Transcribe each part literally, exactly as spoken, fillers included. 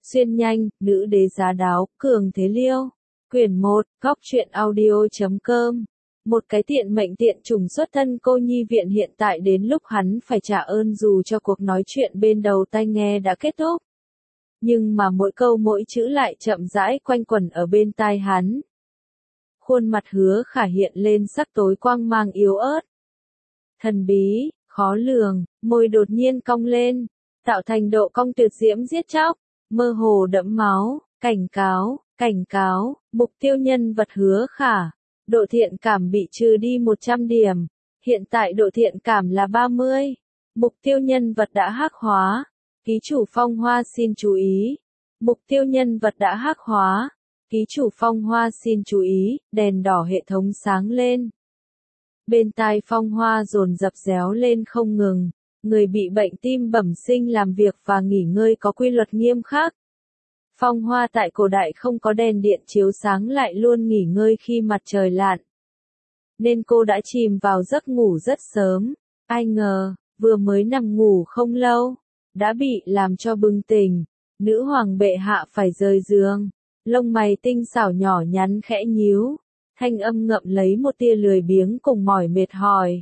Xuyên nhanh, nữ đế giá đáo, cường thế liêu. Quyển một, góc truyện audio chấm com. Một cái tiện mệnh tiện trùng xuất thân cô nhi viện hiện tại đến lúc hắn phải trả ơn dù cho cuộc nói chuyện bên đầu tai nghe đã kết thúc. Nhưng mà mỗi câu mỗi chữ lại chậm rãi quanh quẩn ở bên tai hắn. Khuôn mặt Hứa Khả hiện lên sắc tối quang mang yếu ớt. Thần bí, khó lường, môi đột nhiên cong lên, tạo thành độ cong tuyệt diễm giết chóc, mơ hồ đẫm máu, cảnh cáo, cảnh cáo, mục tiêu nhân vật Hứa Khả. Độ thiện cảm bị trừ đi một trăm điểm, hiện tại độ thiện cảm là ba mươi. Mục tiêu nhân vật đã hắc hóa. Ký chủ Phong Hoa xin chú ý. Mục tiêu nhân vật đã hắc hóa. Ký chủ Phong Hoa xin chú ý, đèn đỏ hệ thống sáng lên. Bên tai Phong Hoa dồn dập réo lên không ngừng, người bị bệnh tim bẩm sinh làm việc và nghỉ ngơi có quy luật nghiêm khắc. Phong Hoa tại cổ đại không có đèn điện chiếu sáng lại luôn nghỉ ngơi khi mặt trời lặn. Nên cô đã chìm vào giấc ngủ rất sớm, ai ngờ, vừa mới nằm ngủ không lâu, đã bị làm cho bừng tỉnh, nữ hoàng bệ hạ phải rời giường, lông mày tinh xảo nhỏ nhắn khẽ nhíu, thanh âm ngậm lấy một tia lười biếng cùng mỏi mệt hỏi.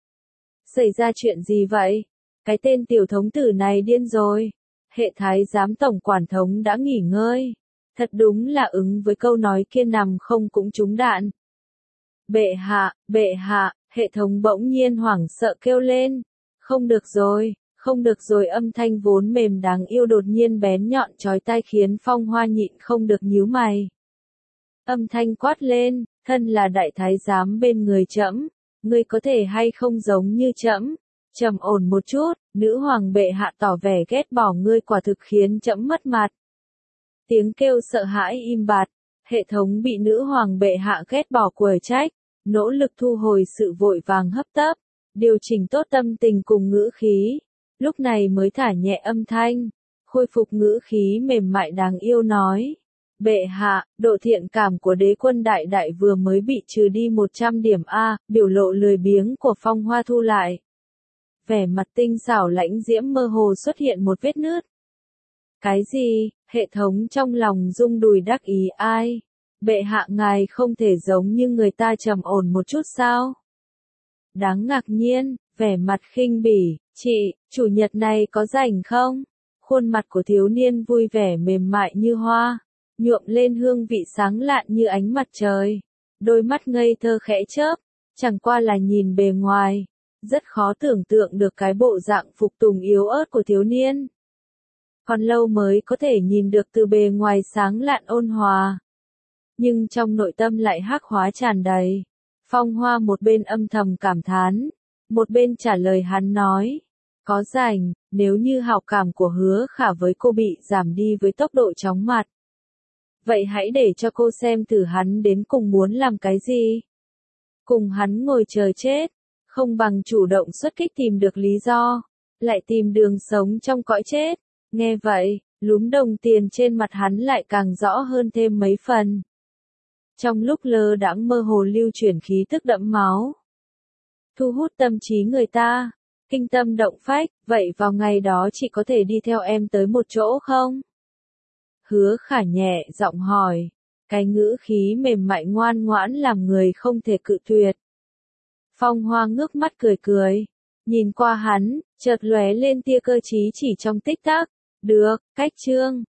Xảy ra chuyện gì vậy? Cái tên tiểu thống tử này điên rồi. Hệ thái giám tổng quản thống đã nghỉ ngơi. Thật đúng là ứng với câu nói kia nằm không cũng trúng đạn. Bệ hạ, bệ hạ, hệ thống bỗng nhiên hoảng sợ kêu lên. Không được rồi, không được rồi, âm thanh vốn mềm đáng yêu đột nhiên bén nhọn chói tai khiến Phong Hoa nhịn không được nhíu mày. Âm thanh quát lên, thân là đại thái giám bên người trẫm, ngươi có thể hay không giống như trẫm, trầm ổn một chút. Nữ hoàng bệ hạ tỏ vẻ ghét bỏ ngươi quả thực khiến trẫm mất mặt. Tiếng kêu sợ hãi im bặt, hệ thống bị nữ hoàng bệ hạ ghét bỏ quở trách, nỗ lực thu hồi sự vội vàng hấp tấp, điều chỉnh tốt tâm tình cùng ngữ khí, lúc này mới thả nhẹ âm thanh, khôi phục ngữ khí mềm mại đáng yêu nói. Bệ hạ, độ thiện cảm của đế quân đại đại vừa mới bị trừ đi một trăm điểm A, biểu lộ lười biếng của Phong Hoa thu lại. Vẻ mặt tinh xảo lãnh diễm mơ hồ xuất hiện một vết nứt. Cái gì? Hệ thống trong lòng rung đùi đắc ý ai? Bệ hạ ngài không thể giống như người ta trầm ổn một chút sao? Đáng ngạc nhiên, vẻ mặt khinh bỉ, chị, chủ nhật này có rảnh không? Khuôn mặt của thiếu niên vui vẻ mềm mại như hoa, nhuộm lên hương vị sáng lạn như ánh mặt trời. Đôi mắt ngây thơ khẽ chớp, chẳng qua là nhìn bề ngoài. Rất khó tưởng tượng được cái bộ dạng phục tùng yếu ớt của thiếu niên. Còn lâu mới có thể nhìn được từ bề ngoài sáng lạn ôn hòa. Nhưng trong nội tâm lại hắc hóa tràn đầy. Phong Hoa một bên âm thầm cảm thán, một bên trả lời hắn nói. Có rảnh, nếu như hảo cảm của Hứa Khả với cô bị giảm đi với tốc độ chóng mặt. Vậy hãy để cho cô xem thử hắn đến cùng muốn làm cái gì. Cùng hắn ngồi chờ chết. Không bằng chủ động xuất kích tìm được lý do, lại tìm đường sống trong cõi chết. Nghe vậy, lúm đồng tiền trên mặt hắn lại càng rõ hơn thêm mấy phần. Trong lúc lơ đãng mơ hồ lưu chuyển khí tức đẫm máu, thu hút tâm trí người ta, kinh tâm động phách. Vậy vào ngày đó chị có thể đi theo em tới một chỗ không? Hứa Khả nhẹ giọng hỏi, cái ngữ khí mềm mại ngoan ngoãn làm người không thể cự tuyệt. Phong Hoa ngước mắt cười cười, nhìn qua hắn, chợt lóe lên tia cơ trí chỉ trong tích tắc. Được, cách chương.